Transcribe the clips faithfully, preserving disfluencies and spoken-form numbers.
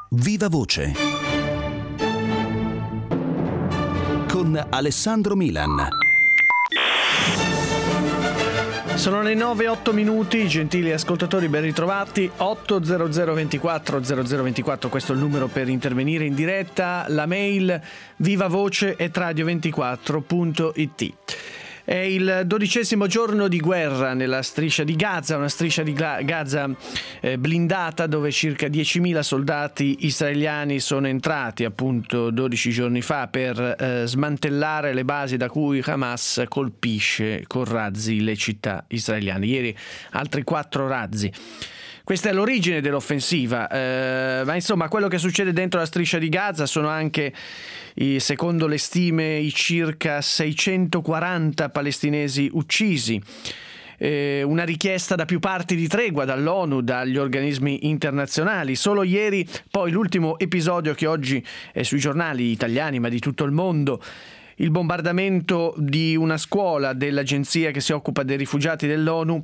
Viva Voce con Alessandro Milan. Sono le nove e otto minuti, gentili ascoltatori, ben ritrovati. otto zero zero ventiquattro zero zero ventiquattro, questo è il numero per intervenire in diretta. La mail vivavoce at radio ventiquattro punto it. È il dodicesimo giorno di guerra nella striscia di Gaza, una striscia di Gaza eh, blindata dove circa diecimila soldati israeliani sono entrati appunto dodici giorni fa per eh, smantellare le basi da cui Hamas colpisce con razzi le città israeliane. Ieri altri quattro razzi. Questa è l'origine dell'offensiva, eh, ma insomma quello che succede dentro la striscia di Gaza sono anche, i, secondo le stime, i circa seicentoquaranta palestinesi uccisi. Eh, una richiesta da più parti di tregua, dall'ONU, dagli organismi internazionali. Solo ieri, poi l'ultimo episodio che oggi è sui giornali italiani ma di tutto il mondo, il bombardamento di una scuola dell'agenzia che si occupa dei rifugiati dell'ONU.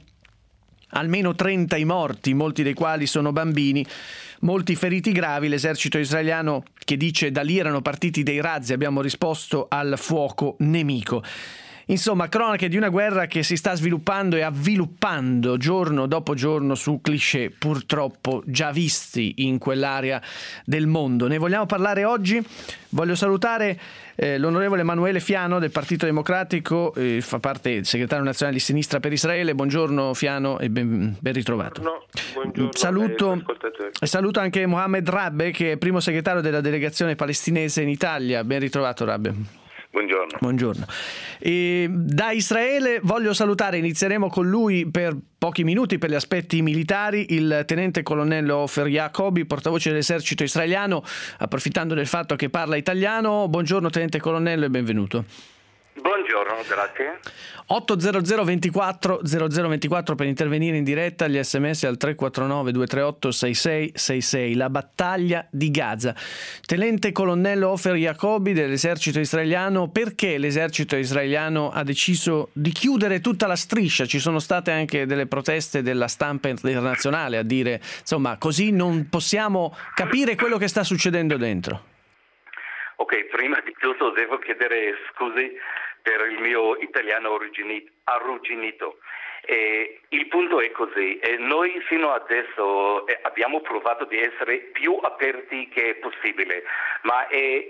Almeno trenta i morti, molti dei quali sono bambini, molti feriti gravi. L'esercito israeliano che dice da lì erano partiti dei razzi, abbiamo risposto al fuoco nemico. Insomma, cronache di una guerra che si sta sviluppando e avviluppando giorno dopo giorno su cliché purtroppo già visti in quell'area del mondo. Ne vogliamo parlare oggi. Voglio salutare eh, l'onorevole Emanuele Fiano del Partito Democratico, eh, fa parte del segretario nazionale di Sinistra per Israele. Buongiorno Fiano e ben, ben ritrovato. No, buongiorno. Saluto, saluto anche Mohammed Rabbe, che è primo segretario della delegazione palestinese in Italia. Ben ritrovato Rabbe. Buongiorno. Buongiorno. E da Israele voglio salutare, inizieremo con lui per pochi minuti per gli aspetti militari, il tenente colonnello Ofer Yacobi, portavoce dell'esercito israeliano, approfittando del fatto che parla italiano. Buongiorno tenente colonnello e benvenuto. Buongiorno, grazie. otto zero zero ventiquattro zero zero ventiquattro per intervenire in diretta, gli sms al tre quattro nove due tre otto sei sei sei sei. La battaglia di Gaza. Tenente colonnello Ofer Yacobi dell'esercito israeliano, perché l'esercito israeliano ha deciso di chiudere tutta la striscia? Ci sono state anche delle proteste della stampa internazionale a dire, insomma, così non possiamo capire quello che sta succedendo dentro. Ok, prima di tutto devo chiedere scusi per il mio italiano arrugginito. Eh, il punto è così, eh, noi fino adesso eh, abbiamo provato di essere più aperti che possibile, ma è,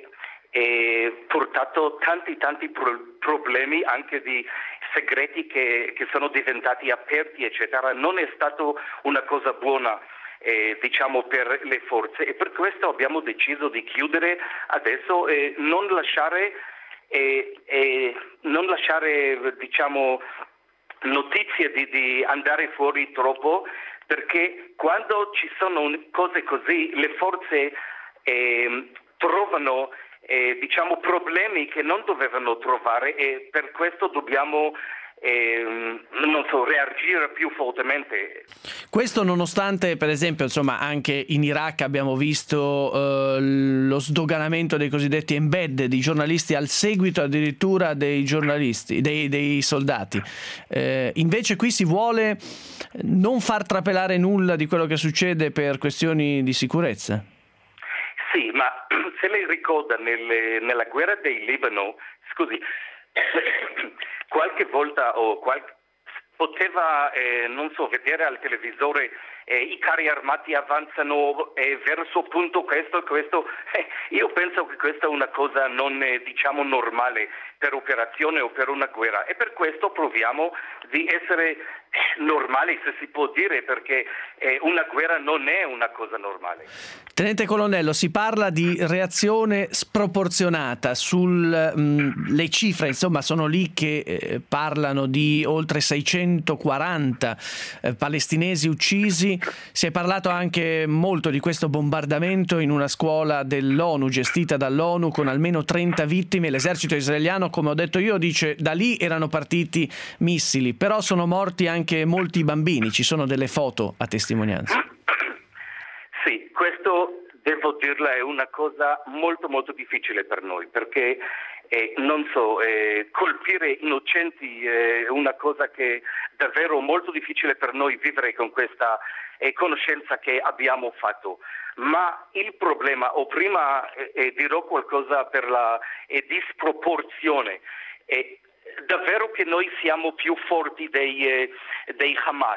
è portato tanti tanti pro- problemi anche di segreti che, che sono diventati aperti eccetera. Non è stato una cosa buona. Eh, diciamo per le forze, e per questo abbiamo deciso di chiudere adesso e non lasciare eh, eh, non lasciare diciamo notizie di, di andare fuori troppo, perché quando ci sono cose così le forze eh, trovano eh, diciamo problemi che non dovevano trovare, e per questo dobbiamo Eh, non so, reagire più fortemente. Questo nonostante, per esempio, insomma, anche in Iraq abbiamo visto eh, lo sdoganamento dei cosiddetti embed, di giornalisti al seguito addirittura dei giornalisti, dei, dei soldati. Eh, invece qui si vuole non far trapelare nulla di quello che succede per questioni di sicurezza. Sì, ma se lei ricorda nelle, nella guerra del Libano, scusi, qualche volta o qualche, poteva eh, non so vedere al televisore eh, i carri armati avanzano eh, verso appunto questo e questo. Eh, io penso che questa è una cosa non eh, diciamo normale per operazione o per una guerra, e per questo proviamo di essere normali, se si può dire, perché eh, una guerra non è una cosa normale. Tenente colonnello, si parla di reazione sproporzionata sulle cifre, insomma sono lì che eh, parlano di oltre seicentoquaranta eh, palestinesi uccisi. Si è parlato anche molto di questo bombardamento in una scuola dell'ONU, gestita dall'ONU, con almeno trenta vittime. L'esercito israeliano, come ho detto io, dice da lì erano partiti missili, però sono morti anche molti bambini, ci sono delle foto a testimonianza. Sì, questo devo dirla è una cosa molto molto difficile per noi, perché eh, non so, eh, colpire innocenti è una cosa che è davvero molto difficile per noi vivere con questa eh, conoscenza che abbiamo fatto. Ma il problema, o prima eh, eh, dirò qualcosa per la eh, disproporzione, è davvero che noi siamo più forti dei, eh, dei Hamas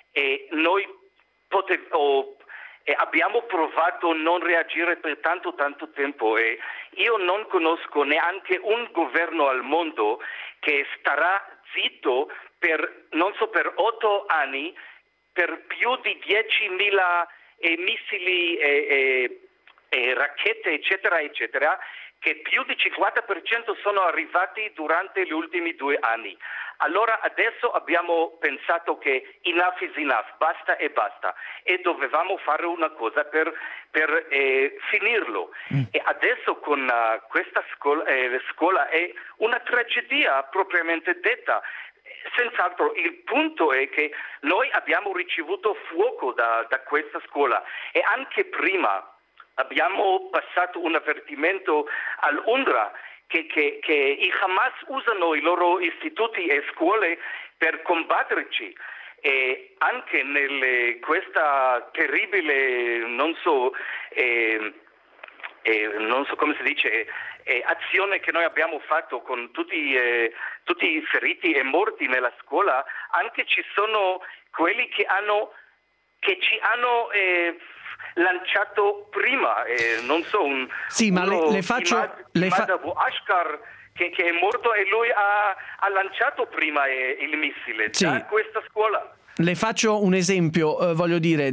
e noi pote- o, eh, abbiamo provato a non reagire per tanto tanto tempo e io non conosco neanche un governo al mondo che starà zitto per, non so, per otto anni, per più di diecimila e missili e, e, e racchette eccetera eccetera, che più di cinquanta per cento sono arrivati durante gli ultimi due anni. Allora adesso abbiamo pensato che enough is enough, basta e basta, e dovevamo fare una cosa per, per eh, finirlo. Mm. E adesso con uh, questa scuola, eh, scuola è una tragedia propriamente detta. Senz'altro il punto è che noi abbiamo ricevuto fuoco da, da questa scuola e anche prima abbiamo passato un avvertimento all'UNRWA che, che, che i Hamas usano i loro istituti e scuole per combatterci e anche in questa terribile, non so, eh, eh, non so come si dice, eh, azione che noi abbiamo fatto con tutti, eh, tutti i feriti e morti nella scuola, anche ci sono quelli che hanno che ci hanno eh, lanciato prima, eh, non so, un sì, ma le, le faccio Imad, le fa... Imad Abu Ashkar che, che è morto e lui ha, ha lanciato prima eh, il missile sì. da questa scuola. Le faccio un esempio, eh, voglio dire,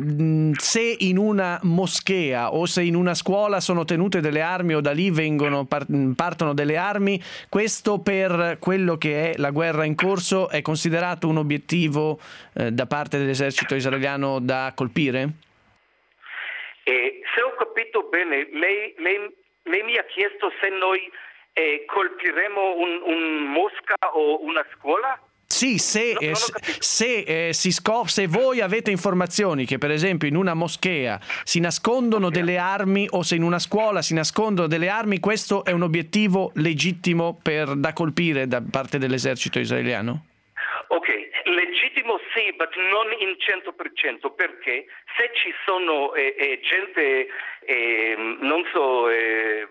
se in una moschea o se in una scuola sono tenute delle armi o da lì vengono partono delle armi, questo per quello che è la guerra in corso è considerato un obiettivo eh, da parte dell'esercito israeliano da colpire? Eh, se ho capito bene, lei, lei, lei mi ha chiesto se noi eh, colpiremo un, un mosca o una scuola? Sì, se, no, eh, se, eh, si scop- se voi avete informazioni che per esempio in una moschea si nascondono okay. delle armi o se in una scuola si nascondono delle armi, questo è un obiettivo legittimo per, da colpire da parte dell'esercito israeliano? Ok, legittimo sì, ma non in cento per cento, perché se ci sono eh, eh, gente, eh, non so... Eh,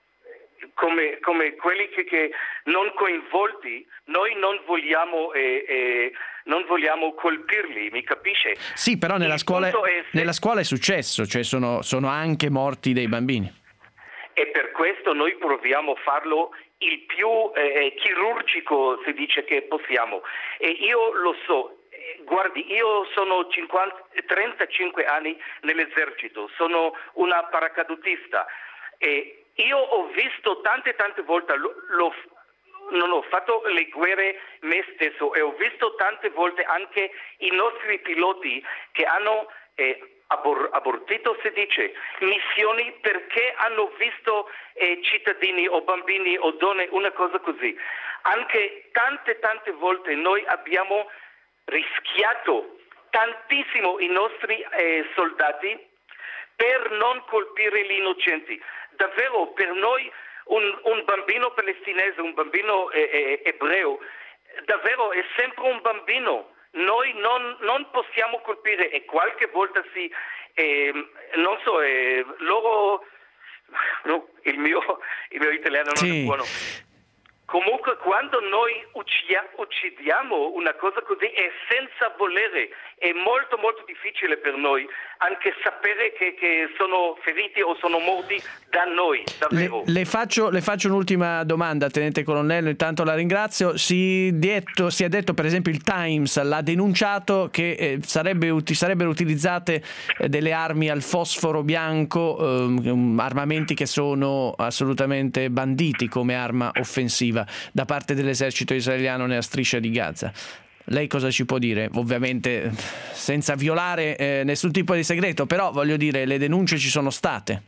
Come, come quelli che, che non coinvolti, noi non vogliamo, eh, eh, non vogliamo colpirli, mi capisce? Sì, però nella scuola, è, se... nella scuola è successo, cioè sono, sono anche morti dei bambini. E per questo noi proviamo a farlo il più eh, chirurgico, si dice che possiamo. E io lo so, guardi, io sono cinquanta, trentacinque anni nell'esercito, sono una paracadutista e io ho visto tante tante volte, lo, lo, non ho fatto le guerre me stesso e ho visto tante volte anche i nostri piloti che hanno eh, abor- abortito, si dice, missioni perché hanno visto eh, cittadini o bambini o donne, una cosa così. Anche tante tante volte noi abbiamo rischiato tantissimo i nostri eh, soldati per non colpire gli innocenti. Davvero per noi un, un bambino palestinese, un bambino eh, eh, ebreo, davvero è sempre un bambino. Noi non, non possiamo colpire e qualche volta si, eh, non so, eh, loro, no, il, mio, il mio italiano non sì. è buono. Comunque quando noi uccidiamo una cosa così è senza volere, è molto molto difficile per noi anche sapere che, che sono feriti o sono morti da noi, davvero. Le, le, faccio, le faccio un'ultima domanda, Tenente Colonnello, intanto la ringrazio. Si, detto, si è detto per esempio il Times l'ha denunciato che eh, sarebbe, sarebbero utilizzate eh, delle armi al fosforo bianco, eh, armamenti che sono assolutamente banditi come arma offensiva da parte dell'esercito israeliano nella striscia di Gaza. Lei cosa ci può dire? Ovviamente senza violare eh, nessun tipo di segreto, però voglio dire, le denunce ci sono state.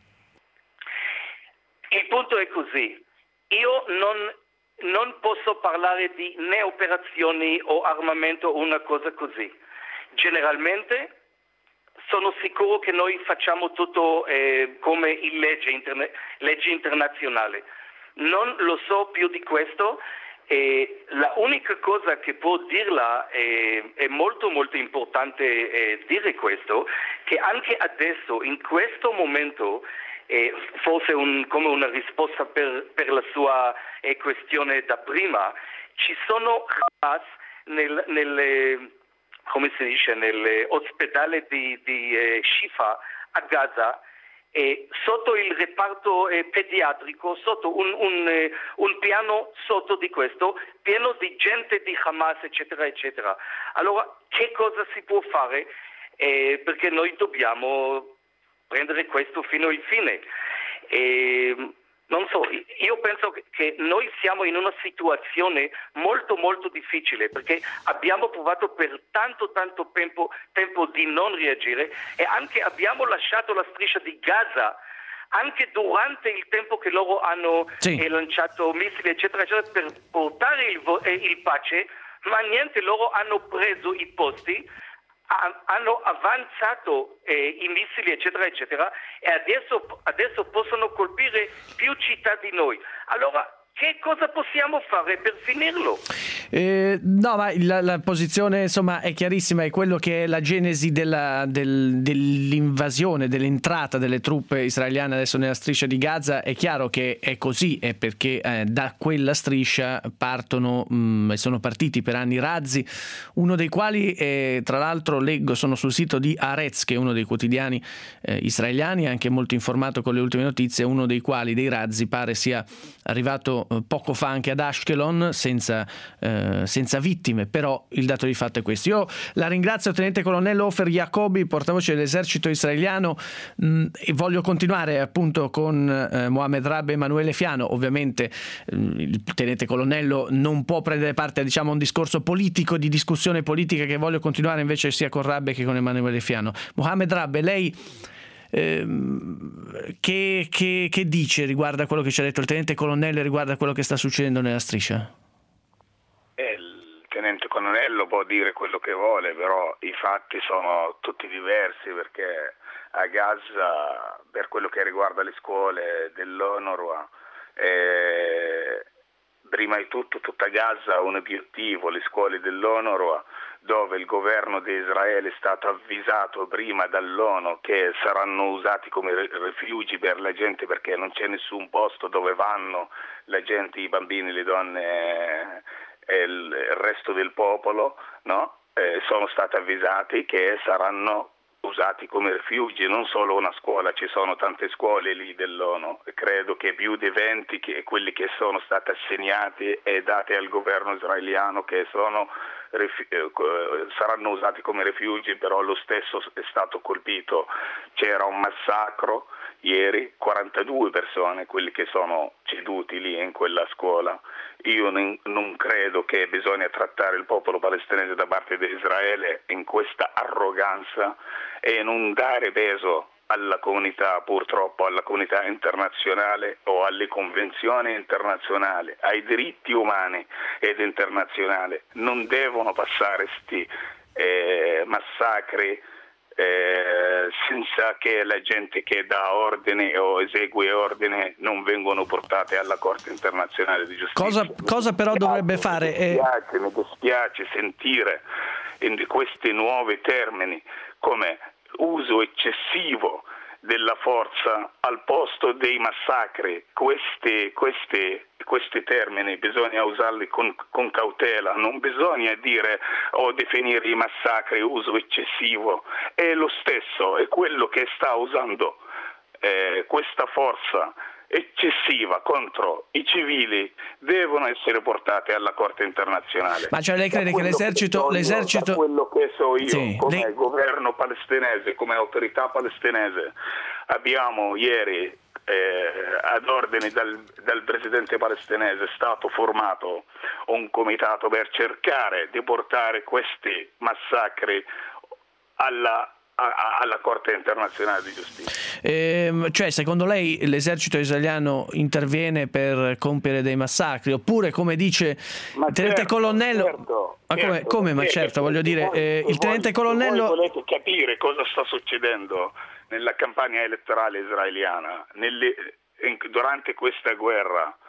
Il punto è così. Io non, non posso parlare di né operazioni o armamento o una cosa così. Generalmente sono sicuro che noi facciamo tutto eh, come in legge, interne- legge internazionale. non lo so più di questo. E la unica cosa che può dirla è, è molto molto importante eh, dire questo, che anche adesso, in questo momento, eh, forse un, come una risposta per, per la sua eh, questione da prima, ci sono Hamas nel, nelle, come si dice, nell'ospedale di, di eh, Shifa a Gaza, e sotto il reparto eh, pediatrico, sotto un, un, eh, un piano sotto di questo, pieno di gente di Hamas, eccetera, eccetera. Allora, che cosa si può fare? Eh, perché noi dobbiamo prendere questo fino alla fine. Eh, non so, io penso che noi siamo in una situazione molto molto difficile, perché abbiamo provato per tanto tanto tempo, tempo di non reagire, e anche abbiamo lasciato la striscia di Gaza anche durante il tempo che loro hanno sì. eh, lanciato missili eccetera eccetera per portare il, eh, il pace, ma niente, loro hanno preso i posti, hanno avanzato eh, i missili eccetera eccetera, e adesso, adesso possono colpire più città di noi. Allora che cosa possiamo fare per finirlo? Eh, no, ma la, la posizione insomma è chiarissima, è quello che è la genesi della, del, dell'invasione, dell'entrata delle truppe israeliane adesso nella striscia di Gaza. È chiaro che è così, è perché eh, da quella striscia partono mh, e sono partiti per anni razzi, uno dei quali eh, tra l'altro leggo, sono sul sito di Haaretz, che è uno dei quotidiani eh, israeliani, anche molto informato con le ultime notizie, uno dei quali dei razzi pare sia arrivato poco fa anche ad Ashkelon senza, eh, senza vittime, però il dato di fatto è questo. Io la ringrazio, tenente colonnello Ofer Yacobi, portavoce dell'esercito israeliano, mh, e voglio continuare appunto con eh, Mohamed Rab e Emanuele Fiano. Ovviamente eh, il tenente colonnello non può prendere parte, diciamo, a un discorso politico, di discussione politica, che voglio continuare invece sia con Rab che con Emanuele Fiano. Mohamed Rab, lei Eh, che, che, che dice riguardo a quello che ci ha detto il tenente colonnello, riguardo a quello che sta succedendo nella striscia? Eh, il tenente colonnello può dire quello che vuole, però i fatti sono tutti diversi, perché a Gaza, per quello che riguarda le scuole dell'ONURWA, eh, prima di tutto tutta Gaza ha un obiettivo, le scuole dell'ONURWA, dove il governo di Israele è stato avvisato prima dall'ONU che saranno usati come rifugi per la gente, perché non c'è nessun posto dove vanno la gente, i bambini, le donne e il resto del popolo, no? Eh, sono stati avvisati che saranno usati come rifugi, non solo una scuola, ci sono tante scuole lì dell'ONU, credo che più di venti che quelli che sono stati assegnati e dati al governo israeliano, che sono saranno usati come rifugi, però lo stesso è stato colpito. C'era un massacro ieri, quarantadue persone, quelli che sono ceduti lì in quella scuola. Io non credo che bisogna trattare il popolo palestinese da parte di Israele in questa arroganza e non dare peso alla comunità, purtroppo alla comunità internazionale o alle convenzioni internazionali, ai diritti umani ed internazionali. Non devono passare sti eh, massacri eh, senza che la gente che dà ordini o esegue ordini non vengono portate alla Corte internazionale di giustizia. Cosa, cosa però dovrebbe fare? Mi dispiace, mi dispiace sentire in questi nuovi termini come uso eccessivo della forza al posto dei massacri. Questi, questi, questi termini bisogna usarli con, con cautela, non bisogna dire o definire i massacri uso eccessivo. È lo stesso, è quello che sta usando eh, questa forza eccessiva contro i civili, devono essere portate alla Corte internazionale. Ma cioè lei crede che l'esercito, che l'esercito... Io, da quello che so io, sì, come lei... governo palestinese, come autorità palestinese, abbiamo ieri eh, ad ordine dal, dal presidente palestinese è stato formato un comitato per cercare di portare questi massacri alla alla Corte internazionale di giustizia. Eh, cioè, secondo lei l'esercito israeliano interviene per compiere dei massacri, oppure, come dice ma il tenente certo, colonnello, certo, ma come, certo, come ma certo, voglio dire, voi, eh, il tenente voi, colonnello voi volete capire cosa sta succedendo nella campagna elettorale israeliana, nelle, in, durante questa guerra,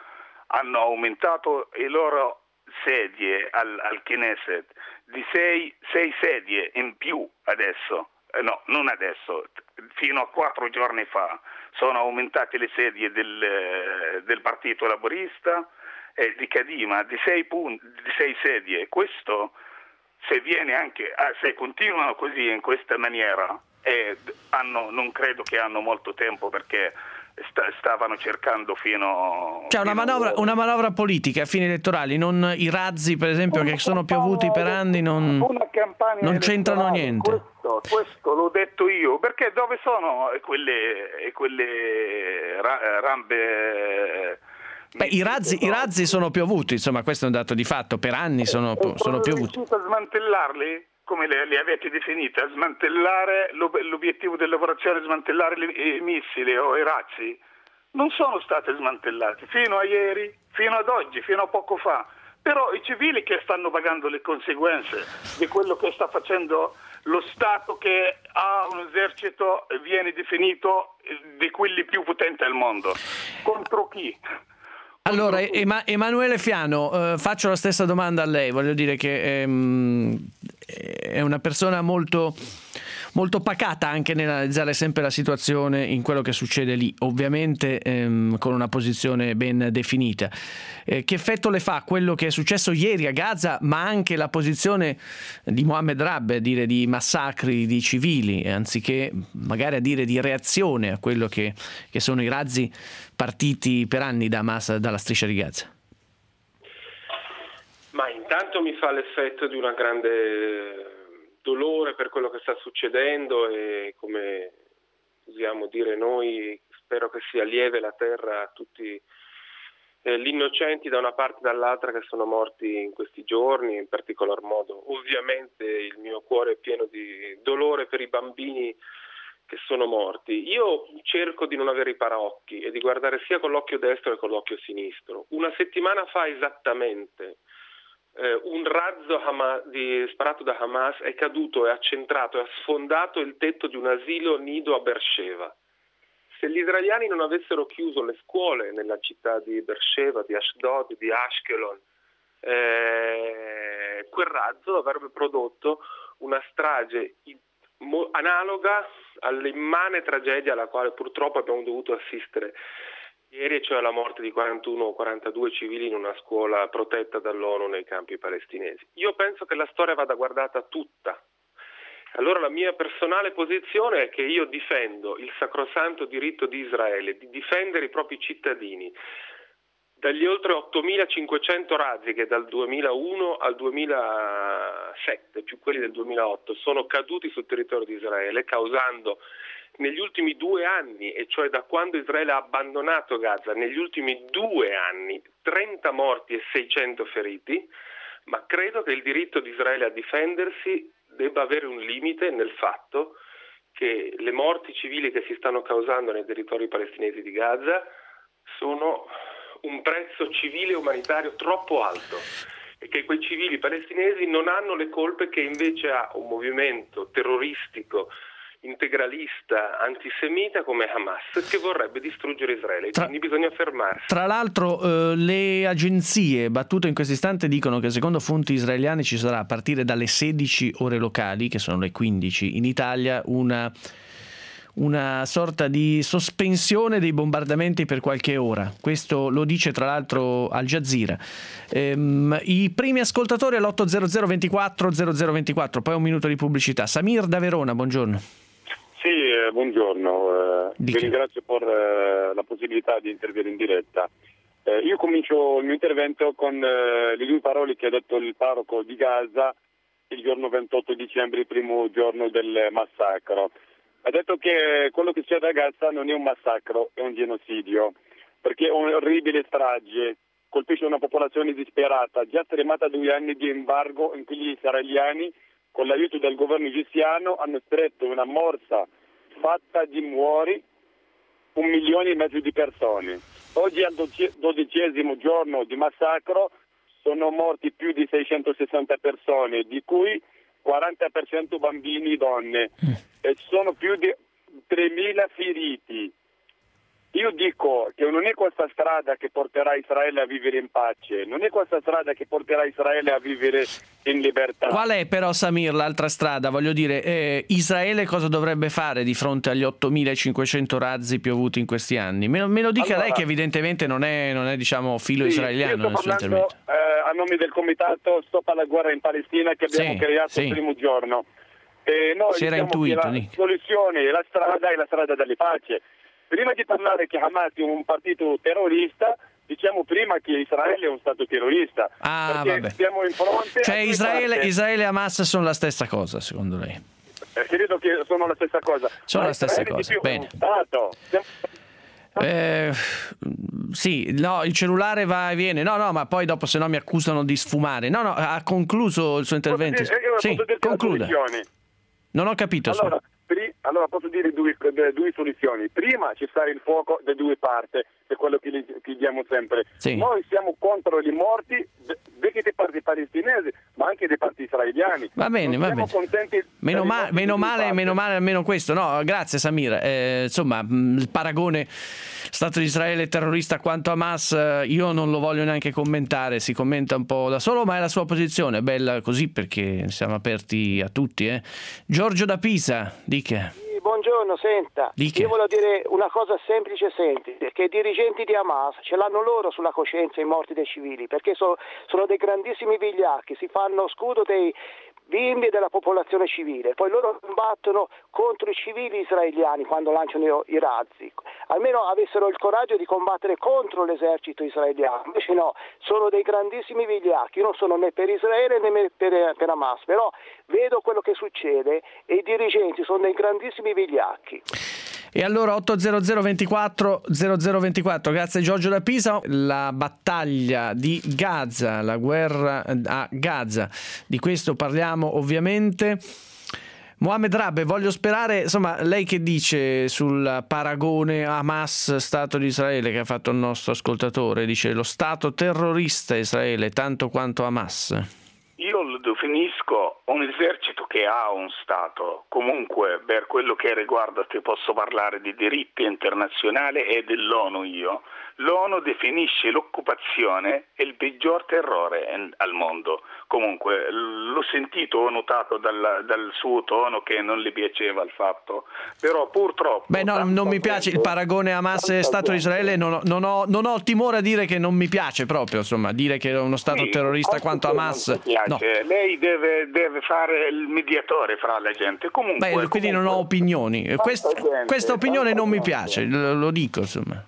hanno aumentato le loro sedie al, al Knesset di sei, sei sedie in più adesso, eh, no, non adesso, fino a quattro giorni fa sono aumentate le sedie del, del Partito Laburista e di Kadima di sei, punti, di sei sedie. Questo, se viene anche, se continuano così in questa maniera, eh, hanno, non credo che hanno molto tempo, perché stavano cercando fino... C'è una manovra, una manovra politica a fini elettorali, non i razzi per esempio una che sono piovuti per anni non, non c'entrano niente. Questo, questo l'ho detto io, perché dove sono quelle, quelle rampe... Beh, i razzi, i razzi sono piovuti, insomma, questo è un dato di fatto, per anni sono, sono piovuti. Riuscite a smantellarli? Come le, le avete definite? A smantellare l'obiettivo dell'operazione, smantellare i missili o i razzi? Non sono state smantellate fino a ieri, fino ad oggi, fino a poco fa. Però i civili che stanno pagando le conseguenze di quello che sta facendo lo Stato, che ha un esercito, viene definito di quelli più potenti al mondo. Contro chi? Allora, Ema- Emanuele Fiano, eh, faccio la stessa domanda a lei. Voglio dire che ehm, è una persona molto, molto pacata anche nell'analizzare sempre la situazione in quello che succede lì, ovviamente ehm, con una posizione ben definita. Eh, che effetto le fa quello che è successo ieri a Gaza, ma anche la posizione di Mohammed Rab, dire di massacri di civili, anziché magari a dire di reazione a quello che, che sono i razzi partiti per anni da Hamas dalla striscia di Gaza? Ma intanto mi fa l'effetto di una grande dolore per quello che sta succedendo e, come usiamo dire noi, spero che sia lieve la terra a tutti eh, gli innocenti da una parte e dall'altra che sono morti in questi giorni, in particolar modo. Ovviamente il mio cuore è pieno di dolore per i bambini che sono morti. Io cerco di non avere i paraocchi e di guardare sia con l'occhio destro che con l'occhio sinistro. Una settimana fa esattamente eh, un razzo Hamas, di, sparato da Hamas è caduto e ha centrato e ha sfondato il tetto di un asilo nido a Beersheva. Se gli israeliani non avessero chiuso le scuole nella città di Beersheva, di Ashdod, di Ashkelon, eh, quel razzo avrebbe prodotto una strage analoga all'immane tragedia alla quale purtroppo abbiamo dovuto assistere ieri, cioè alla morte di quarantuno o quarantadue civili in una scuola protetta dall'ONU nei campi palestinesi. Io penso che la storia vada guardata tutta. Allora la mia personale posizione è che io difendo il sacrosanto diritto di Israele di difendere i propri cittadini dagli oltre ottomilacinquecento razzi che dal duemilauno al duemilasette, più quelli del duemilaotto, sono caduti sul territorio di Israele, causando negli ultimi due anni, e cioè da quando Israele ha abbandonato Gaza, negli ultimi due anni, trenta morti e seicento feriti, ma credo che il diritto di Israele a difendersi debba avere un limite nel fatto che le morti civili che si stanno causando nei territori palestinesi di Gaza sono un prezzo civile e umanitario troppo alto e che quei civili palestinesi non hanno le colpe che invece ha un movimento terroristico, integralista, antisemita come Hamas, che vorrebbe distruggere Israele. Tra, quindi bisogna fermarsi. Tra l'altro eh, le agenzie battute in questo istante dicono che secondo fonti israeliane ci sarà a partire dalle sedici ore locali, che sono le quindici in Italia, una una sorta di sospensione dei bombardamenti per qualche ora. Questo lo dice tra l'altro Al Jazeera. Ehm, i primi ascoltatori all'otto zero zero ventiquattro zero zero ventiquattro, poi un minuto di pubblicità. Samir da Verona, buongiorno. Sì, eh, buongiorno. Eh, vi ringrazio per eh, la possibilità di intervenire in diretta. Eh, io comincio il mio intervento con eh, le due parole che ha detto il parroco di Gaza il giorno ventotto dicembre, il primo giorno del massacro. Ha detto che quello che succede a Gaza non è un massacro, è un genocidio, perché è un'orribile strage, colpisce una popolazione disperata, già stremata da due anni di embargo in cui gli israeliani, con l'aiuto del governo egiziano, hanno stretto una morsa fatta di muori un milione e mezzo di persone. Oggi al dodicesimo giorno di massacro sono morti più di seicentosessanta persone, di cui quaranta per cento bambini e donne, e sono più di tremila feriti. Io dico che non è questa strada che porterà Israele a vivere in pace, non è questa strada che porterà Israele a vivere in libertà. Qual è però, Samir, l'altra strada? Voglio dire, eh, Israele cosa dovrebbe fare di fronte agli ottomilacinquecento razzi piovuti in questi anni? Me lo, me lo dica allora, lei, che evidentemente non è, non è diciamo, filo sì, israeliano nel suo intervento. Eh, a nome del comitato Stop alla guerra in Palestina che abbiamo sì, creato sì. il primo giorno. E noi si era diciamo intuito, che la soluzione, la strada è la strada delle pace. Prima di parlare che Hamas è un partito terrorista, diciamo prima che Israele è un stato terrorista. Ah, perché vabbè. siamo in fronte cioè Israele, Israele e Hamas sono la stessa cosa, secondo lei? Eh, credo che sono la stessa cosa. Sono Ma la stessa Israele cosa, bene. Stato. Eh, sì, no, il cellulare va e viene. No, no, ma poi dopo se no mi accusano di sfumare. No, no, ha concluso il suo intervento. Posso dire, sì, posso concluda. Non ho capito. Allora, pri- allora posso dire due, due soluzioni. Prima ci sta il fuoco da due parti, è quello che gli chiediamo sempre. Sì. Noi siamo contro i morti dei parti palestinesi, ma anche dei parti israeliani. Va bene, non va bene. Contenti meno, ma- meno male, meno male almeno questo. No, grazie Samir. Eh, insomma, il paragone Stato di Israele terrorista quanto Hamas, io non lo voglio neanche commentare, si commenta un po' da solo, ma è la sua posizione, è bella così perché siamo aperti a tutti. Eh. Giorgio da Pisa, dica. Sì, buongiorno, senta, dica. Io voglio dire una cosa semplice e semplice, che i dirigenti di Hamas ce l'hanno loro sulla coscienza i morti dei civili, perché so, sono dei grandissimi vigliacchi, si fanno scudo dei bimbi e della popolazione civile, poi loro combattono contro i civili israeliani quando lanciano i razzi. Almeno avessero il coraggio di combattere contro l'esercito israeliano, invece no, sono dei grandissimi vigliacchi. Io non sono né per Israele né per, per Hamas, però vedo quello che succede e i dirigenti sono dei grandissimi vigliacchi. E allora otto zero zero ventiquattro zero zero ventiquattro, grazie Giorgio da Pisa. La battaglia di Gaza, la guerra a Gaza, di questo parliamo ovviamente. Mohamed Rabbe, voglio sperare, insomma, lei che dice sul paragone Hamas-Stato di Israele che ha fatto il nostro ascoltatore? Dice lo Stato terrorista Israele tanto quanto Hamas. Io lo definisco un esercito che ha un Stato. Comunque, per quello che riguarda, ti posso parlare di diritto internazionale e dell'ONU io. L'ONU definisce l'occupazione il peggior terrore al mondo. Comunque, l'ho sentito, ho notato dal, dal suo tono che non le piaceva il fatto, però purtroppo... Beh, no, non mi piace il paragone Hamas e Stato di Israele, non ho, non, ho, non ho timore a dire che non mi piace proprio, insomma, dire che è uno Stato sì, terrorista quanto Hamas... No. Lei deve, deve fare il mediatore fra la gente. Comunque, Beh, quindi comunque, non ho opinioni. Quest, gente, questa opinione non mi piace, lo, lo dico, insomma.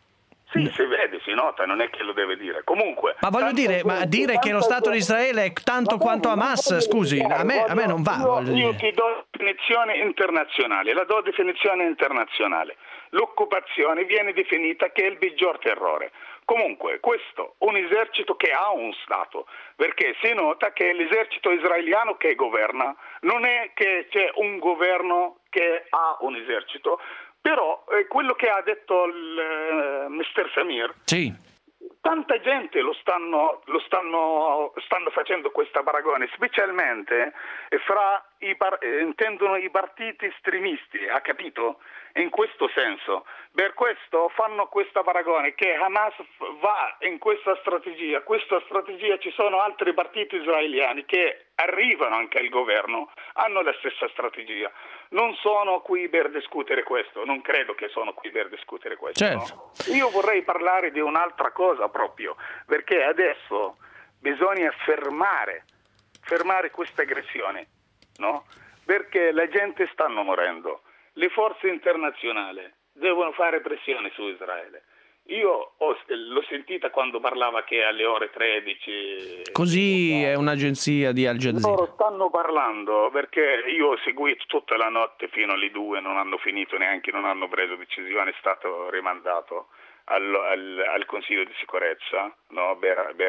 Sì, si vede, si nota, non è che lo deve dire. Comunque, ma voglio dire, ma dire che lo Stato di Israele è tanto quanto Hamas, scusi, a me, a me non va. Io, io ti do definizione internazionale, la do definizione internazionale. L'occupazione viene definita che è il peggior terrore. Comunque, questo è un esercito che ha un Stato, perché si nota che è l'esercito israeliano che governa, non è che c'è un governo che ha un esercito, però eh, quello che ha detto il eh, mister Samir, sì. Tanta gente lo stanno, lo stanno, stanno facendo questa paragone, specialmente fra i par- intendono i partiti estremisti, ha capito? In questo senso, per questo fanno questa paragone che Hamas va in questa strategia, questa strategia ci sono altri partiti israeliani che arrivano anche al governo, hanno la stessa strategia. Non sono qui per discutere questo, non credo che sono qui per discutere questo. Certo. No? Io vorrei parlare di un'altra cosa proprio, perché adesso bisogna fermare, fermare questa aggressione, no? Perché la gente sta morendo. Le forze internazionali devono fare pressione su Israele. Io ho, l'ho sentita quando parlava che alle ore tredici... Così è un'agenzia di Al Jazeera. Loro stanno parlando, perché io ho seguito tutta la notte fino alle due, non hanno finito neanche, non hanno preso decisione, è stato rimandato al, al, al Consiglio di sicurezza, no, per, per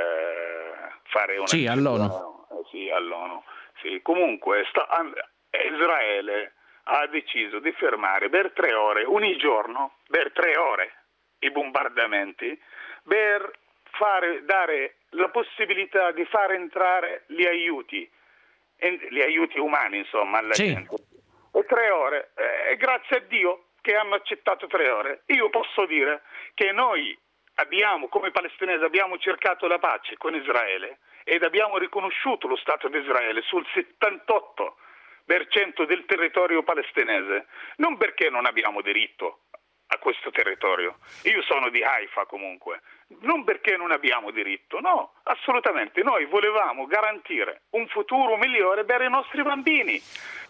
eh, fare una... Sì, all'ONU. Eh, sì, all'ONU. Sì. Comunque sta, Israele ha deciso di fermare per tre ore, ogni giorno, per tre ore, i bombardamenti, per fare, dare la possibilità di far entrare gli aiuti, gli aiuti umani, insomma, alla sì. gente. E tre ore, e grazie a Dio, che hanno accettato tre ore. Io posso dire che noi abbiamo, come palestinesi, abbiamo cercato la pace con Israele ed abbiamo riconosciuto lo Stato di Israele sul settantotto per cento del territorio palestinese, non perché non abbiamo diritto a questo territorio. Io sono di Haifa comunque, non perché non abbiamo diritto, no, assolutamente. Noi volevamo garantire un futuro migliore per i nostri bambini.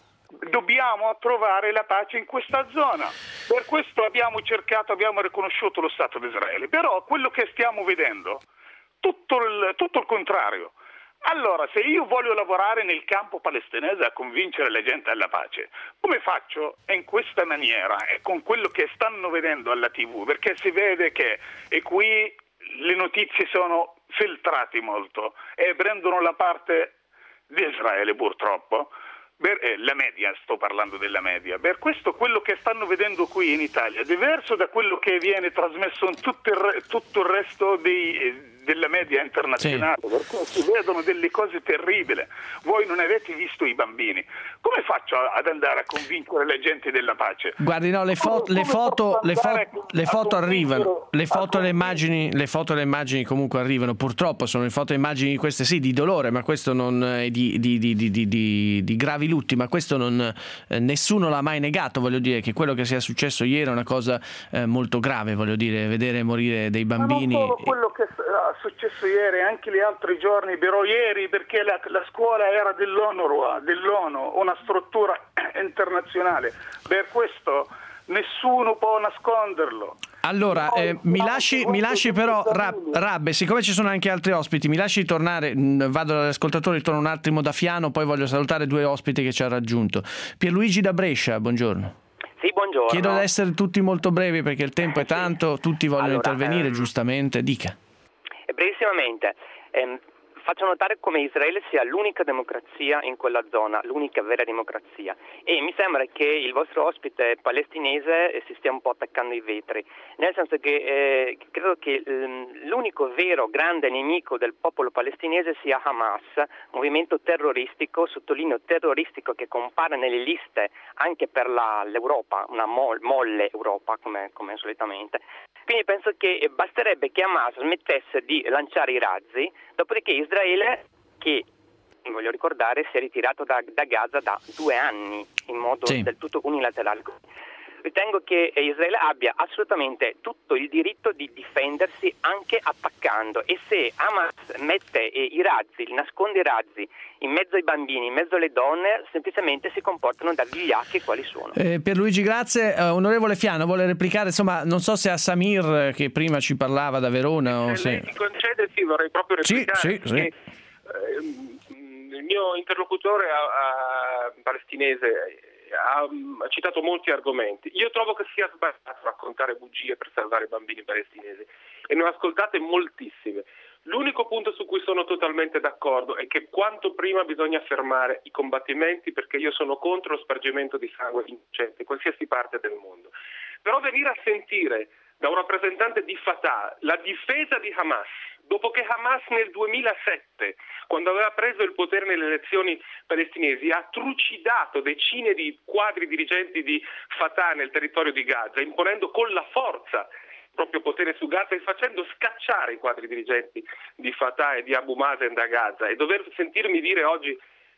Dobbiamo trovare la pace in questa zona. Per questo abbiamo cercato, abbiamo riconosciuto lo Stato di Israele. Però quello che stiamo vedendo, tutto il, tutto il contrario. Allora, se io voglio lavorare nel campo palestinese a convincere la gente alla pace, come faccio in questa maniera e con quello che stanno vedendo alla tivù? Perché si vede che, e qui le notizie sono filtrate molto e prendono la parte di Israele purtroppo. Per, eh, la media, sto parlando della media. Per questo quello che stanno vedendo qui in Italia è diverso da quello che viene trasmesso in tutto il, re, tutto il resto dei, eh, della media internazionale. Sì. Perché si vedono delle cose terribili. Voi non avete visto i bambini. Come faccio ad andare a convincere la gente della pace? Guardi, no, le, fo- le foto, le fo- le foto arrivano, le foto e le immagini, le foto e le immagini comunque arrivano. Purtroppo sono le foto e immagini, queste sì, di dolore, ma questo non è di, di, di, di, di, di, di gravi lutti, ma questo non, eh, nessuno l'ha mai negato. Voglio dire che quello che sia successo ieri è una cosa eh, molto grave, voglio dire, vedere morire dei bambini. Ma non solo quello che è successo ieri, anche gli altri giorni, però ieri perché la, la scuola era dell'ONU, dell'ONU, una struttura internazionale, per questo nessuno può nasconderlo. Allora, eh, mi lasci, mi lasci però, Rab, Rabbe, siccome ci sono anche altri ospiti, mi lasci tornare, vado all'ascoltatore, torno un attimo da Fiano, poi voglio salutare due ospiti che ci ha raggiunto. Pierluigi da Brescia, buongiorno. Sì, buongiorno. Chiedo di essere tutti molto brevi perché il tempo è tanto, tutti vogliono allora, intervenire, ehm, giustamente, dica. Brevissimamente, ehm, faccio notare come Israele sia l'unica democrazia in quella zona, l'unica vera democrazia, e mi sembra che il vostro ospite palestinese si stia un po' attaccando i vetri, nel senso che eh, credo che ehm, l'unico vero grande nemico del popolo palestinese sia Hamas, movimento terroristico, sottolineo terroristico, che compare nelle liste anche per la, l'Europa, una mo- molle Europa come, come solitamente. Quindi penso che basterebbe che Hamas smettesse di lanciare i razzi, dopodiché Israele, che voglio ricordare si è ritirato da, da Gaza da due anni in modo sì. del tutto unilaterale. Ritengo che Israele abbia assolutamente tutto il diritto di difendersi anche attaccando, e se Hamas mette i razzi, nasconde i razzi in mezzo ai bambini, in mezzo alle donne, semplicemente si comportano da vigliacchi quali sono. Eh, Pierluigi, grazie. Uh, onorevole Fiano, vuole replicare? Insomma, non so se a Samir che prima ci parlava da Verona o se se... lei mi concede, sì, vorrei proprio replicare. Sì, sì, sì. Che, eh, il mio interlocutore a, a, palestinese ha, ha citato molti argomenti. Io trovo che sia sbagliato raccontare bugie per salvare i bambini palestinesi, e ne ho ascoltate moltissime. L'unico punto su cui sono totalmente d'accordo è che quanto prima bisogna fermare i combattimenti, perché io sono contro lo spargimento di sangue innocente in qualsiasi parte del mondo. Però venire a sentire da un rappresentante di Fatah la difesa di Hamas, dopo che Hamas nel duemilasette, quando aveva preso il potere nelle elezioni palestinesi, ha trucidato decine di quadri dirigenti di Fatah nel territorio di Gaza, imponendo con la forza il proprio potere su Gaza e facendo scacciare i quadri dirigenti di Fatah e di Abu Mazen da Gaza, e dover sentirmi dire oggi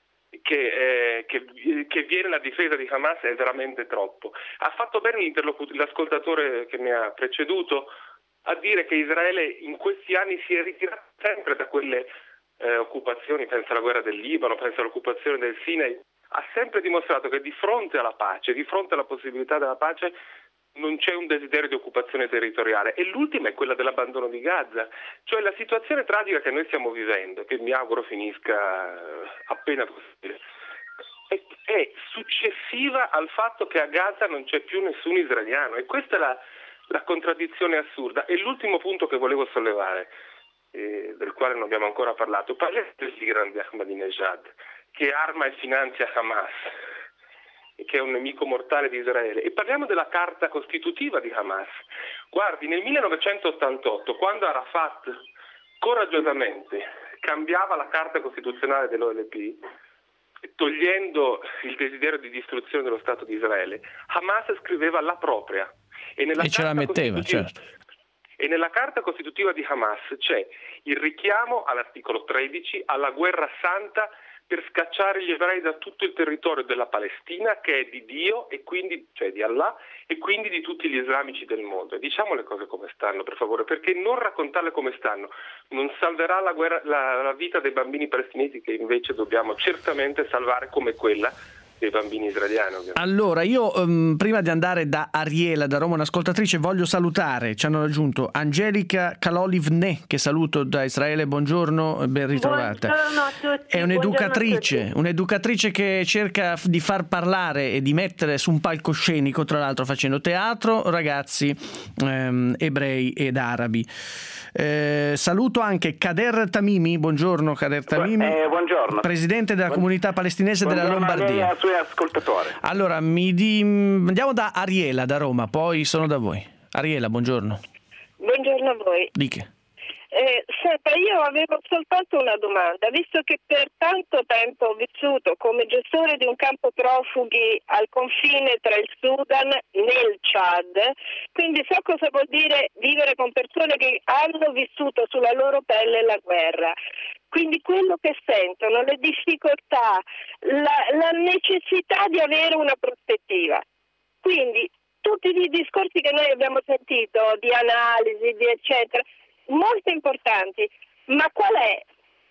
che, eh, che, che viene la difesa di Hamas è veramente troppo. Ha fatto bene l'ascoltatore che mi ha preceduto a dire che Israele in questi anni si è ritirato sempre da quelle eh, occupazioni, pensa alla guerra del Libano, pensa all'occupazione del Sinai, ha sempre dimostrato che di fronte alla pace, di fronte alla possibilità della pace, non c'è un desiderio di occupazione territoriale. E l'ultima è quella dell'abbandono di Gaza, cioè la situazione tragica che noi stiamo vivendo, che mi auguro finisca appena possibile, è, è successiva al fatto che a Gaza non c'è più nessun israeliano, e questa è la la contraddizione assurda. E l'ultimo punto che volevo sollevare, eh, del quale non abbiamo ancora parlato, parliamo dell'Iran di Ahmadinejad, che arma e finanzia Hamas, e che è un nemico mortale di Israele, e parliamo della carta costitutiva di Hamas. Guardi, nel millenovecentottantotto, quando Arafat coraggiosamente cambiava la carta costituzionale dell'O L P, togliendo il desiderio di distruzione dello Stato di Israele, Hamas scriveva la propria. E, nella e ce la metteva, certo. E nella carta costitutiva di Hamas c'è il richiamo all'articolo tredici alla guerra santa per scacciare gli ebrei da tutto il territorio della Palestina, che è di Dio, e quindi, cioè di Allah, e quindi di tutti gli islamici del mondo. E diciamo le cose come stanno, per favore, perché non raccontarle come stanno non salverà la, guerra, la, la vita dei bambini palestinesi, che invece dobbiamo certamente salvare, come quella dei bambini israeliani. Ovviamente. Allora, io um, prima di andare da Ariela, da Roma, un'ascoltatrice, voglio salutare, ci hanno raggiunto Angelica Kalolivne, che saluto da Israele, buongiorno, ben ritrovata. Buongiorno a tutti. È un'educatrice, un'educatrice che cerca di far parlare e di mettere su un palcoscenico, tra l'altro facendo teatro, ragazzi ehm, ebrei ed arabi. Eh, saluto anche Kader Tamimi, buongiorno Kader Tamimi, eh, buongiorno. presidente della comunità palestinese della Lombardia. A suoi ascoltatori. Allora, mi di... andiamo da Ariela, da Roma, poi sono da voi. Ariela, buongiorno. Buongiorno a voi. Dica. Eh, senta, io avevo soltanto una domanda, visto che per tanto tempo ho vissuto come gestore di un campo profughi al confine tra il Sudan e il Chad, quindi so cosa vuol dire vivere con persone che hanno vissuto sulla loro pelle la guerra. Quindi quello che sentono, le difficoltà, la, la necessità di avere una prospettiva. Quindi tutti i discorsi che noi abbiamo sentito di analisi, di eccetera, molto importanti, ma qual è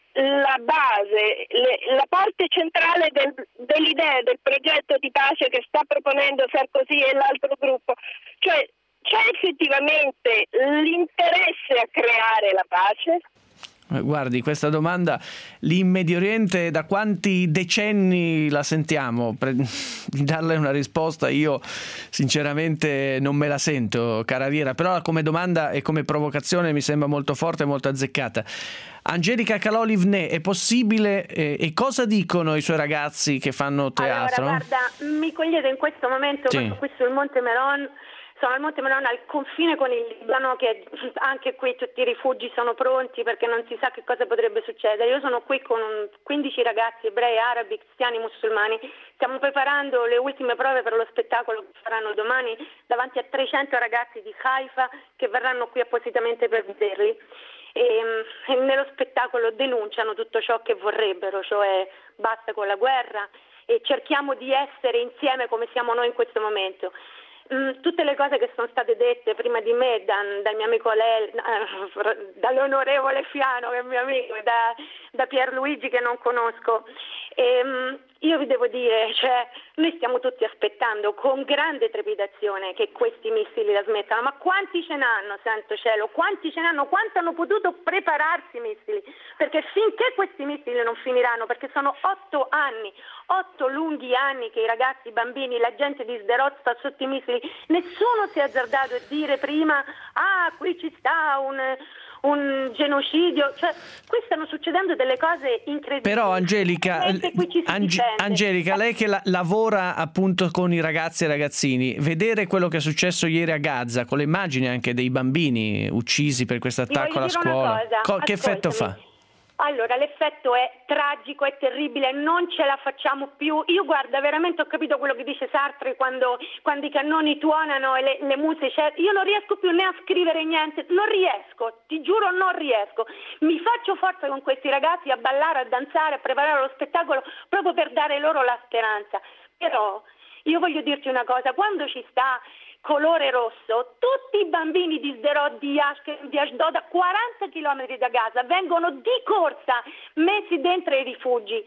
la base, le, la parte centrale del, dell'idea del progetto di pace che sta proponendo Sarkozy e l'altro gruppo? Cioè, c'è effettivamente l'interesse a creare la pace? Guardi, questa domanda lì in Medio Oriente da quanti decenni la sentiamo? Per darle una risposta io sinceramente non me la sento, cara Riera, però come domanda e come provocazione mi sembra molto forte e molto azzeccata. Angelica Kalolivne, è possibile eh, e cosa dicono i suoi ragazzi che fanno teatro? Allora, guarda, mi cogliete in questo momento sì. Qui sul Monte Meron. Sono al Monte Melone al confine con il Libano, che anche qui tutti i rifugi sono pronti perché non si sa che cosa potrebbe succedere. Io sono qui con quindici ragazzi ebrei, arabi, cristiani, musulmani. Stiamo preparando le ultime prove per lo spettacolo che faranno domani davanti a trecento ragazzi di Haifa che verranno qui appositamente per vederli. E, e nello spettacolo denunciano tutto ciò che vorrebbero, cioè basta con la guerra e cerchiamo di essere insieme come siamo noi in questo momento. Tutte le cose che sono state dette prima di me da, dal mio amico Lel, dall'onorevole Fiano che è mio amico, da, da Pierluigi che non conosco, e, io vi devo dire, cioè, noi stiamo tutti aspettando con grande trepidazione che questi missili la smettano, ma quanti ce n'hanno, santo cielo, quanti ce n'hanno, quanto hanno potuto prepararsi i missili, perché finché questi missili non finiranno, perché sono otto anni, otto lunghi anni che i ragazzi, i bambini, la gente di Sderot sta sotto i missili, nessuno si è azzardato a dire prima, ah, qui ci sta un... un genocidio, cioè qui stanno succedendo delle cose incredibili. Però Angelica, Ange- Angelica lei che la- lavora appunto con i ragazzi e ragazzini, vedere quello che è successo ieri a Gaza, con le immagini anche dei bambini uccisi per questo attacco alla scuola, Co- che effetto fa? Allora, l'effetto è tragico, è terribile, non ce la facciamo più. Io guarda, veramente ho capito quello che dice Sartre quando, quando i cannoni tuonano e le, le muse, cioè, io non riesco più né a scrivere niente, non riesco, ti giuro non riesco. Mi faccio forza con questi ragazzi a ballare, a danzare, a preparare lo spettacolo proprio per dare loro la speranza. Però io voglio dirti una cosa, quando ci sta colore rosso, tutti i bambini di Sderot, di Ashkelon, di Ashdod, a quaranta chilometri da Gaza, vengono di corsa messi dentro i rifugi.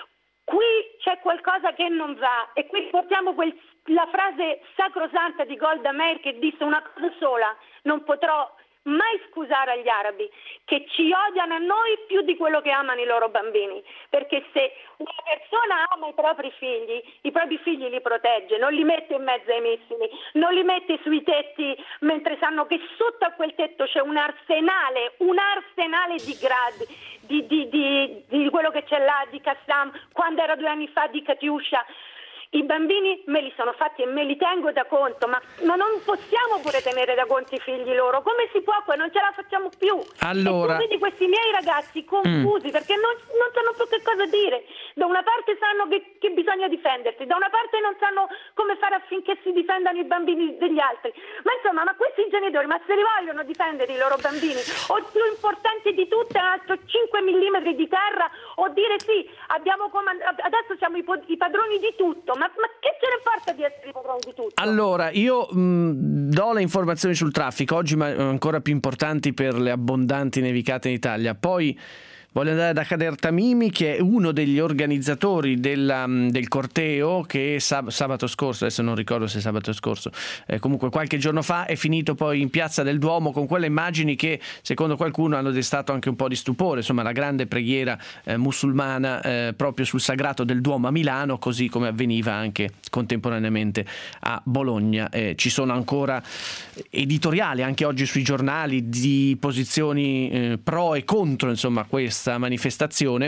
Qui c'è qualcosa che non va e qui portiamo quel, la frase sacrosanta di Golda Meir che disse una cosa sola: non potrò mai scusare agli arabi che ci odiano a noi più di quello che amano i loro bambini, perché se una persona ama i propri figli, i propri figli li protegge, non li mette in mezzo ai missili, non li mette sui tetti mentre sanno che sotto a quel tetto c'è un arsenale, un arsenale di gradi, di, di, di, di quello che c'è là, di Qassam, quando era due anni fa di Katyusha. I bambini me li sono fatti e me li tengo da conto, ma, ma non possiamo pure tenere da conto i figli loro. Come si può? Non ce la facciamo più. Allora... E tu vedi questi miei ragazzi confusi mm. perché non, non sanno più che cosa dire. Da una parte sanno che, che bisogna difendersi, da una parte non sanno come fare affinché si difendano i bambini degli altri. Ma insomma, ma questi genitori, ma se li vogliono difendere i loro bambini? O più importante di tutto è un altro cinque millimetri di terra, o dire sì, abbiamo comand- adesso siamo i, po- i padroni di tutto. Ma Ma che ce ne importa di essere padroni di tutto? Allora, io mh, do le informazioni sul traffico, oggi ma ancora più importanti per le abbondanti nevicate in Italia. Poi voglio andare da Kader Tamimi, che è uno degli organizzatori della, del corteo che sab- sabato scorso, adesso non ricordo se sabato scorso, eh, comunque qualche giorno fa è finito poi in Piazza del Duomo con quelle immagini che secondo qualcuno hanno destato anche un po' di stupore, insomma la grande preghiera eh, musulmana eh, proprio sul sagrato del Duomo a Milano, così come avveniva anche contemporaneamente a Bologna. Eh, ci sono ancora editoriali anche oggi sui giornali di posizioni eh, pro e contro insomma questa manifestazione.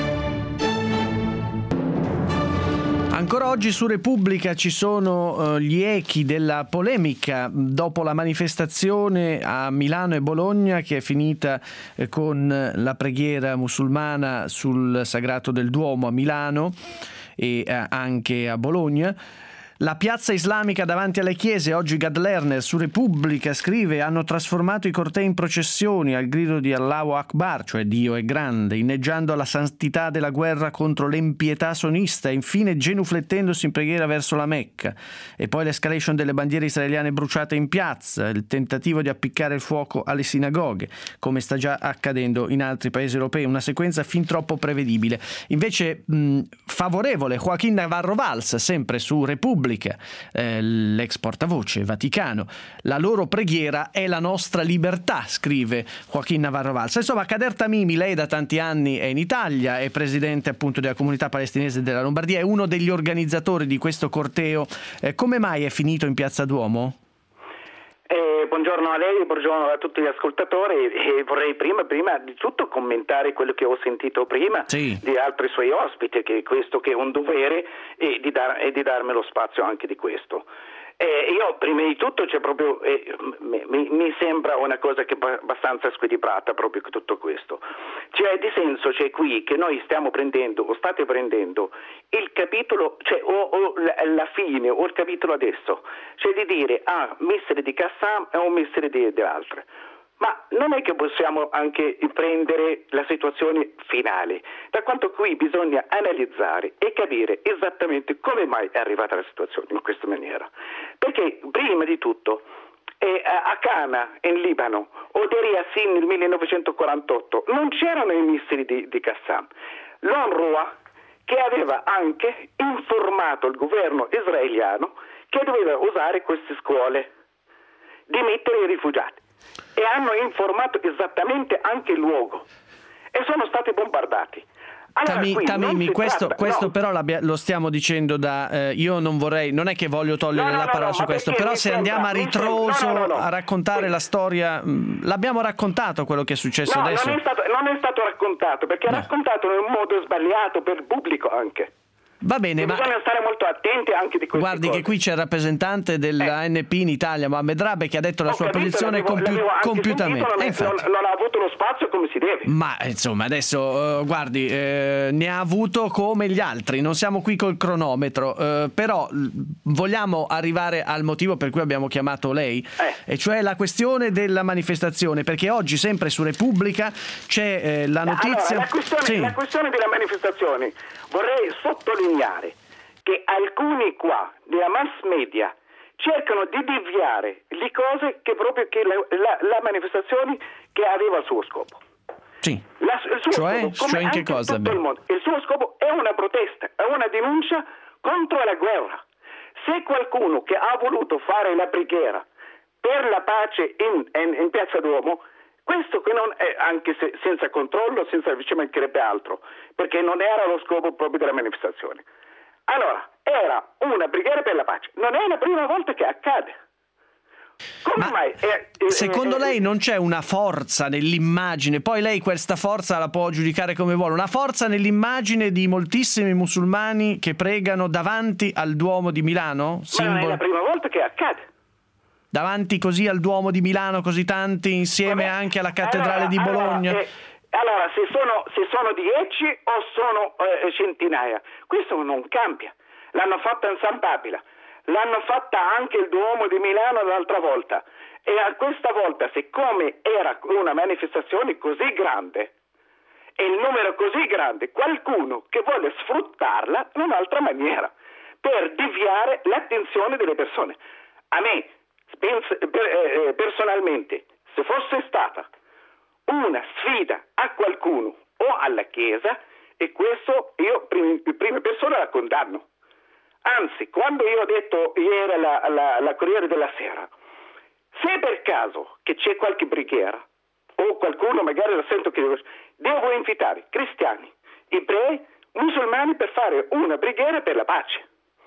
Ancora oggi su Repubblica ci sono uh, gli echi della polemica dopo la manifestazione a Milano e Bologna che è finita eh, con la preghiera musulmana sul sagrato del Duomo a Milano e eh, anche a Bologna. La piazza islamica davanti alle chiese, oggi Gad Lerner su Repubblica scrive: hanno trasformato i cortei in processioni al grido di Allahu Akbar, cioè Dio è grande, inneggiando alla santità della guerra contro l'empietà sonista e infine genuflettendosi in preghiera verso la Mecca. E poi l'escalation delle bandiere israeliane bruciate in piazza, il tentativo di appiccare il fuoco alle sinagoghe, come sta già accadendo in altri paesi europei, una sequenza fin troppo prevedibile. Invece mh, favorevole Joaquín Navarro Valls, sempre su Repubblica, Eh, l'ex portavoce Vaticano. La loro preghiera è la nostra libertà, scrive Joaquín Navarro Valls. Insomma, Kader Tamimi, lei da tanti anni è in Italia, è presidente appunto della comunità palestinese della Lombardia, è uno degli organizzatori di questo corteo. Eh, come mai è finito in Piazza Duomo? Eh, buongiorno a lei, buongiorno a tutti gli ascoltatori. E vorrei prima, prima di tutto commentare quello che ho sentito prima sì. di altri suoi ospiti, che questo che è un dovere e di, dar, e di darmi lo spazio anche di questo. Eh, io prima di tutto c'è proprio eh, mi, mi sembra una cosa che è abbastanza squilibrata proprio tutto questo. Cioè di senso c'è qui che noi stiamo prendendo o state prendendo il capitolo, cioè o, o la, la fine o il capitolo adesso, cioè di dire ah missile di Qassam e un missile di, di altre. Ma non è che possiamo anche prendere la situazione finale, da quanto qui bisogna analizzare e capire esattamente come mai è arrivata la situazione in questa maniera. Perché prima di tutto eh, a Cana in Libano o Deir Yassin nel millenovecentoquarantotto non c'erano i missili di, di Qassam. L'UNRWA che aveva anche informato il governo israeliano che doveva usare queste scuole di mettere i rifugiati. E hanno informato esattamente anche il luogo e sono stati bombardati. Allora, Tami, Tamimi, questo, tratta, questo no. però lo stiamo dicendo da eh, io non vorrei, non è che voglio togliere no, no, la parola no, su no, questo, però se sembra, andiamo a ritroso no, no, no, no. a raccontare sì. la storia, mh, l'abbiamo raccontato quello che è successo no, adesso. Non è stato, non è stato raccontato perché no. è raccontato in un modo sbagliato per il pubblico anche. Va bene, ma bisogna stare molto attenti anche di queste guardi cose. Che qui c'è il rappresentante della eh. A N P in Italia, Mohamed Rabe, che ha detto la Ho sua capito, posizione l'avevo, compi- l'avevo compiutamente. Sentito, non, non, non ha avuto lo spazio come si deve. Ma insomma, adesso uh, guardi, eh, ne ha avuto come gli altri. Non siamo qui col cronometro, eh, però vogliamo arrivare al motivo per cui abbiamo chiamato lei, eh. e cioè la questione della manifestazione, perché oggi sempre su Repubblica c'è eh, la notizia. Allora, la questione, sì. la questione della manifestazione vorrei sottolineare che alcuni qua della mass media cercano di deviare le cose che proprio che la, la, la manifestazione che aveva il suo scopo. Sì. La, il suo cioè, scopo, come cioè in che anche cosa? Tutto il mondo, il suo scopo è una protesta, è una denuncia contro la guerra. Se qualcuno che ha voluto fare la preghiera per la pace in, in, in Piazza Duomo, questo che non è, anche se senza controllo, senza ci mancherebbe altro, perché non era lo scopo proprio della manifestazione. Allora, era una preghiera per la pace. Non è la prima volta che accade. come Ma mai? Eh, eh, secondo eh, lei non c'è una forza nell'immagine, poi lei questa forza la può giudicare come vuole, una forza nell'immagine di moltissimi musulmani che pregano davanti al Duomo di Milano? Ma non è la prima volta che accade. Davanti così al Duomo di Milano, così tanti, insieme Vabbè, anche alla cattedrale allora, di Bologna? Allora, eh, allora se, sono, se sono dieci o sono eh, centinaia, questo non cambia. L'hanno fatta in San Babila, l'hanno fatta anche il Duomo di Milano l'altra volta, e a questa volta, siccome era una manifestazione così grande e il numero così grande, qualcuno che vuole sfruttarla in un'altra maniera per deviare l'attenzione delle persone. A me personalmente, se fosse stata una sfida a qualcuno o alla Chiesa, e questo io in prima persona la condanno. Anzi, quando io ho detto ieri alla, alla, alla Corriere della Sera, se per caso che c'è qualche preghiera o qualcuno magari lo sento che devo, devo invitare cristiani, ebrei, musulmani per fare una preghiera per la pace.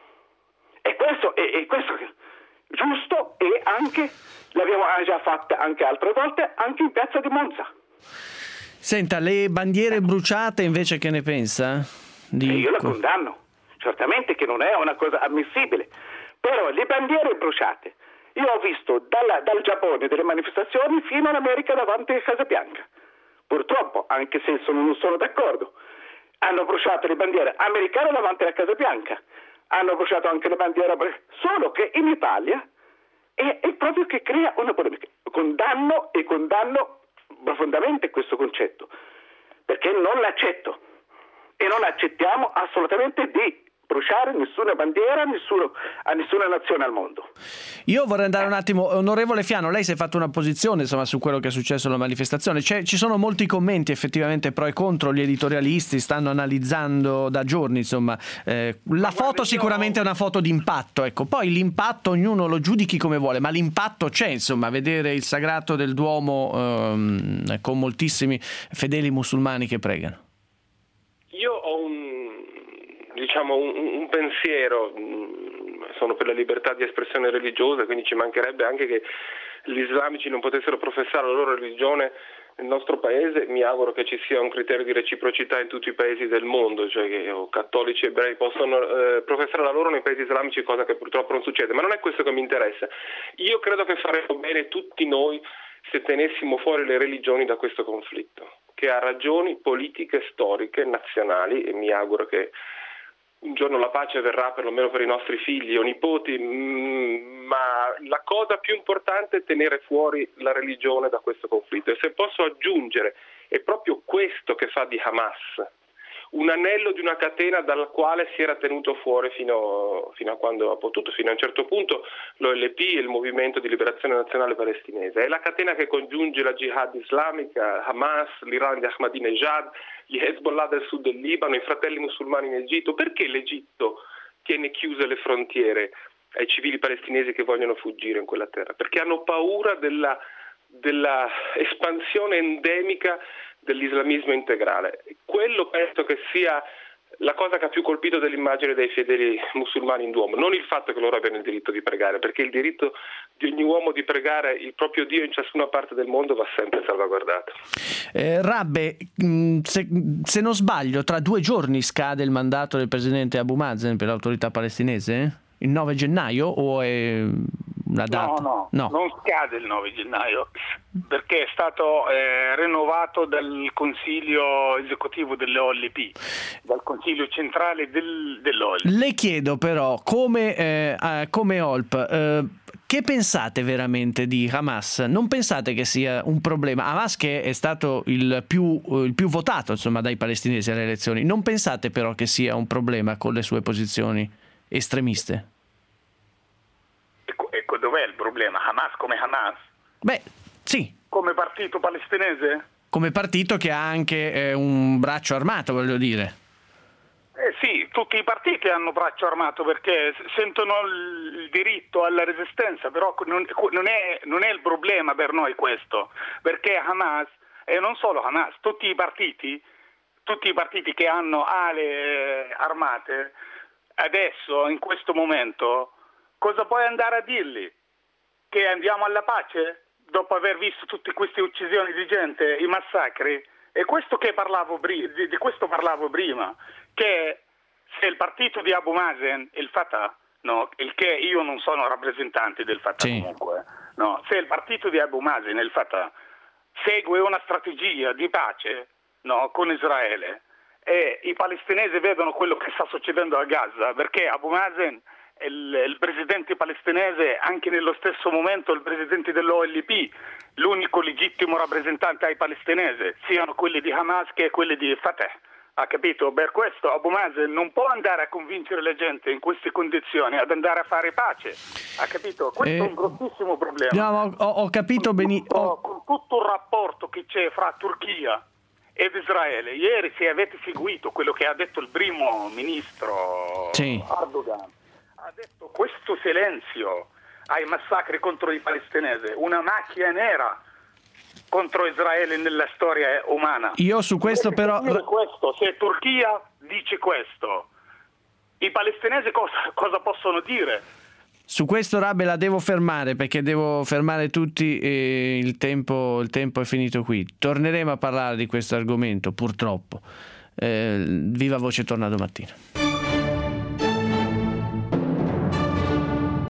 E questo è, è questo giusto, e anche l'abbiamo già fatta anche altre volte anche in piazza di Monza. Senta, le bandiere bruciate invece che ne pensa? Dico. Io la condanno, certamente che non è una cosa ammissibile, però le bandiere bruciate, io ho visto dalla, dal Giappone delle manifestazioni fino all'America davanti a Casa Bianca. Purtroppo, anche se sono, non sono d'accordo, hanno bruciato le bandiere americane davanti alla Casa Bianca, hanno bruciato anche le bandiere, solo che in Italia è, è proprio che crea una polemica. Condanno e condanno profondamente questo concetto, perché non l'accetto e non accettiamo assolutamente di bruciare nessuna bandiera nessuno, a nessuna nazione al mondo. Io vorrei andare un attimo, onorevole Fiano, lei si è fatto una posizione insomma su quello che è successo alla manifestazione. C'è, ci sono molti commenti effettivamente pro e contro, gli editorialisti stanno analizzando da giorni insomma eh, la foto sicuramente è una foto di impatto, ecco, poi l'impatto ognuno lo giudichi come vuole, ma l'impatto c'è, insomma, vedere il sagrato del Duomo ehm, con moltissimi fedeli musulmani che pregano. Io ho un diciamo un, un pensiero, sono per la libertà di espressione religiosa, quindi ci mancherebbe anche che gli islamici non potessero professare la loro religione nel nostro paese. Mi auguro che ci sia un criterio di reciprocità in tutti i paesi del mondo, cioè che oh, cattolici e ebrei possono eh, professare la loro nei paesi islamici, cosa che purtroppo non succede, ma non è questo che mi interessa. Io credo che faremmo bene tutti noi se tenessimo fuori le religioni da questo conflitto, che ha ragioni politiche, storiche, nazionali, e mi auguro che un giorno la pace verrà perlomeno per i nostri figli o nipoti, ma la cosa più importante è tenere fuori la religione da questo conflitto. E se posso aggiungere, è proprio questo che fa di Hamas un anello di una catena dalla quale si era tenuto fuori fino, fino a quando ha potuto, fino a un certo punto l'O L P e il Movimento di Liberazione Nazionale Palestinese. È la catena che congiunge la Jihad islamica, Hamas, l'Iran di Ahmadinejad, gli Hezbollah del sud del Libano, i fratelli musulmani in Egitto. Perché l'Egitto tiene chiuse le frontiere ai civili palestinesi che vogliono fuggire in quella terra? Perché hanno paura della, della espansione endemica dell'islamismo integrale. Quello penso che sia la cosa che ha più colpito dell'immagine dei fedeli musulmani in Duomo, non il fatto che loro abbiano il diritto di pregare, perché il diritto di ogni uomo di pregare il proprio Dio in ciascuna parte del mondo va sempre salvaguardato. Eh, Rabbe, se, se non sbaglio, tra due giorni scade il mandato del presidente Abu Mazen per l'autorità palestinese? Il nove gennaio o è una data? No, no, no, non scade il nove gennaio perché è stato eh, rinnovato dal Consiglio esecutivo dell'O L P, dal Consiglio centrale del, dell'O L P. Le chiedo però, come, eh, come O L P, eh, che pensate veramente di Hamas? Non pensate che sia un problema? Hamas, che è stato il più, il più votato insomma dai palestinesi alle elezioni, non pensate però che sia un problema con le sue posizioni estremiste? Ecco, ecco dov'è il problema? Hamas come Hamas? Beh, sì. Come partito palestinese? Come partito che ha anche eh, un braccio armato, voglio dire. Eh sì, tutti i partiti hanno braccio armato perché sentono il diritto alla resistenza, però non, non, è, non è il problema per noi questo, perché Hamas, e non solo Hamas, tutti i partiti, tutti i partiti che hanno ale armate, adesso, in questo momento, cosa puoi andare a dirgli? che andiamo alla pace dopo aver visto tutte queste uccisioni di gente, i massacri. E questo che parlavo di, di questo parlavo prima, che se il partito di Abu Mazen, il Fatah, no, il che io non sono rappresentante del Fatah sì. comunque, no, se il partito di Abu Mazen, il Fatah, segue una strategia di pace, no, con Israele e i palestinesi vedono quello che sta succedendo a Gaza, perché Abu Mazen il, il presidente palestinese, anche nello stesso momento il presidente dell'O L P, l'unico legittimo rappresentante ai palestinesi, siano quelli di Hamas che quelli di Fatah. Ha capito? Per questo Abu Mazen non può andare a convincere la gente in queste condizioni ad andare a fare pace. Ha capito? Questo eh, è un grossissimo problema. No, ho, ho capito benissimo. Con tutto il rapporto che c'è fra Turchia ed Israele, ieri se avete seguito quello che ha detto il primo ministro sì. Erdogan, ha detto questo silenzio ai massacri contro i palestinesi, una macchia nera contro Israele nella storia umana. Io su questo però... Questo, se Turchia dice questo, i palestinesi cosa, cosa possono dire? Su questo, Rabbe, la devo fermare perché devo fermare tutti e il tempo, il tempo è finito qui. Torneremo a parlare di questo argomento, purtroppo. Eh, Viva Voce torna domattina.